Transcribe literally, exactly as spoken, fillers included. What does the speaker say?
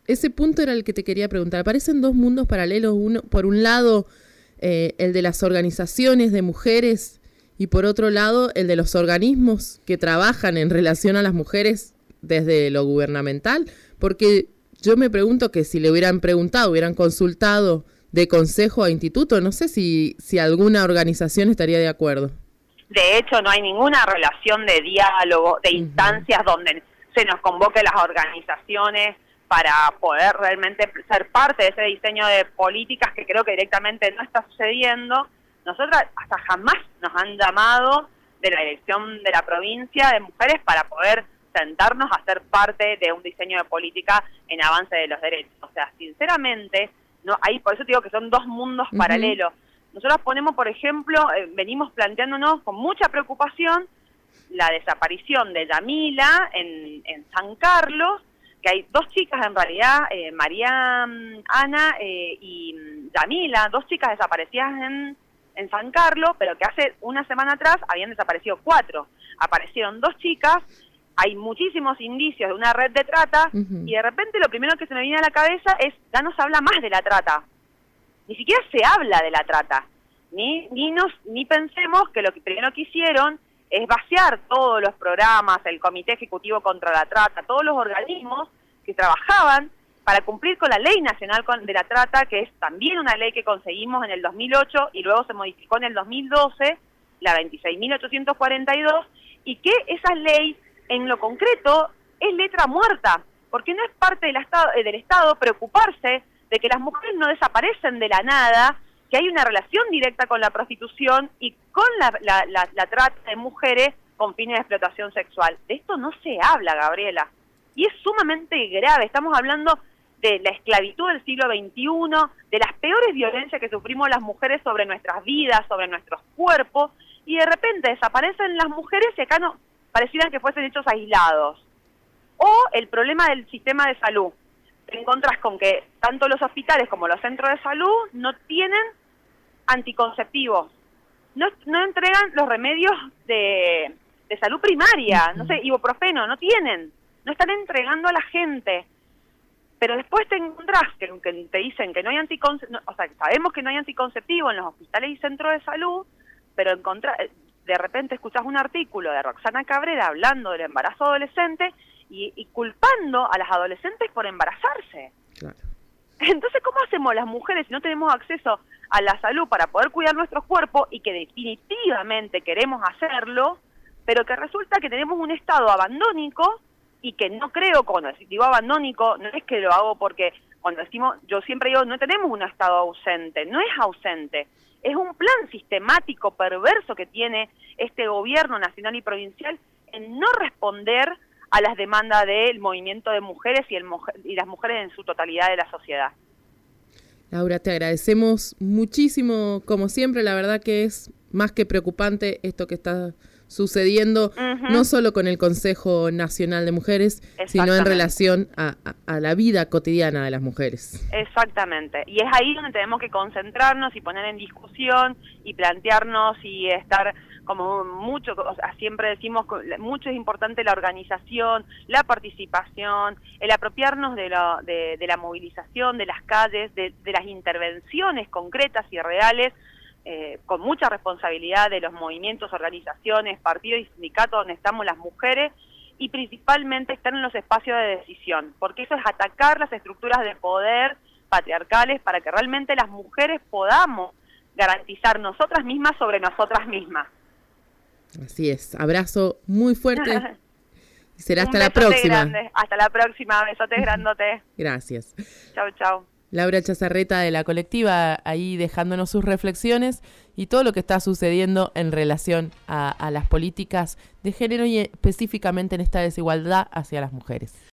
ese punto era el que te quería preguntar. Aparecen dos mundos paralelos. Uno, por un lado, eh, el de las organizaciones de mujeres y por otro lado, el de los organismos que trabajan en relación a las mujeres desde lo gubernamental. Porque yo me pregunto que si le hubieran preguntado, hubieran consultado de consejo a instituto, no sé si, si alguna organización estaría de acuerdo. De hecho, no hay ninguna relación de diálogo, de instancias uh-huh. donde se nos convoque las organizaciones para poder realmente ser parte de ese diseño de políticas que creo que directamente no está sucediendo. Nosotras hasta jamás nos han llamado de la elección de la provincia de mujeres para poder sentarnos a ser parte de un diseño de política en avance de los derechos. O sea, sinceramente, no, ahí por eso digo que son dos mundos uh-huh. paralelos. Nosotros ponemos, por ejemplo, eh, venimos planteándonos con mucha preocupación la desaparición de Yamila en, en San Carlos, que hay dos chicas en realidad, eh, María Ana eh, y Yamila, dos chicas desaparecidas en, en San Carlos, pero que hace una semana atrás habían desaparecido cuatro. Aparecieron dos chicas, hay muchísimos indicios de una red de trata, uh-huh. y de repente lo primero que se me viene a la cabeza es, ya no se habla más de la trata. Ni siquiera se habla de la trata. Ni, ni, nos, ni pensemos que lo que primero que hicieron es vaciar todos los programas, el Comité Ejecutivo contra la Trata, todos los organismos que trabajaban para cumplir con la Ley Nacional de la Trata, que es también una ley que conseguimos en el dos mil ocho y luego se modificó en el dos mil doce, la veintiséis mil ochocientos cuarenta y dos, y que esa ley en lo concreto es letra muerta, porque no es parte del Estado, del Estado preocuparse de que las mujeres no desaparecen de la nada, que hay una relación directa con la prostitución y con la, la, la, la trata de mujeres con fines de explotación sexual. De esto no se habla, Gabriela, y es sumamente grave. Estamos hablando de la esclavitud del siglo veintiuno, de las peores violencias que sufrimos las mujeres sobre nuestras vidas, sobre nuestros cuerpos, y de repente desaparecen las mujeres y acá no parecieran que fuesen hechos aislados. O el problema del sistema de salud. Te encontrás con que tanto los hospitales como los centros de salud no tienen anticonceptivos, no, no entregan los remedios de, de salud primaria, no sé, ibuprofeno, no tienen, no están entregando a la gente, pero después te encontrás que, que te dicen que no hay anticonceptivo, o sea, sabemos que no hay anticonceptivo en los hospitales y centros de salud, pero encontrá, de repente escuchás un artículo de Roxana Cabrera hablando del embarazo adolescente y, y culpando a las adolescentes por embarazarse. Claro. Entonces, ¿cómo hacemos las mujeres si no tenemos acceso a la salud para poder cuidar nuestro cuerpo y que definitivamente queremos hacerlo, pero que resulta que tenemos un estado abandónico y que no creo, cuando digo abandónico, no es que lo hago porque cuando decimos, yo siempre digo, no tenemos un estado ausente, no es ausente, es un plan sistemático perverso que tiene este gobierno nacional y provincial en no responder a las demandas del movimiento de mujeres y, el, y las mujeres en su totalidad de la sociedad. Laura, te agradecemos muchísimo, como siempre, la verdad que es más que preocupante esto que está sucediendo, uh-huh. no solo con el Consejo Nacional de Mujeres, sino en relación a, a, a la vida cotidiana de las mujeres. Exactamente, y es ahí donde tenemos que concentrarnos y poner en discusión y plantearnos y estar como mucho, o sea, siempre decimos, mucho es importante la organización, la participación, el apropiarnos de, lo, de, de la movilización, de las calles, de, de las intervenciones concretas y reales, eh, con mucha responsabilidad de los movimientos, organizaciones, partidos y sindicatos donde estamos las mujeres, y principalmente estar en los espacios de decisión, porque eso es atacar las estructuras de poder patriarcales para que realmente las mujeres podamos garantizar nosotras mismas sobre nosotras mismas. Así es, abrazo muy fuerte y será hasta la próxima. Grande. Hasta la próxima, besotes grandote. Gracias. Chau, chau. Laura Chazarreta de la colectiva ahí dejándonos sus reflexiones y todo lo que está sucediendo en relación a, a las políticas de género y específicamente en esta desigualdad hacia las mujeres.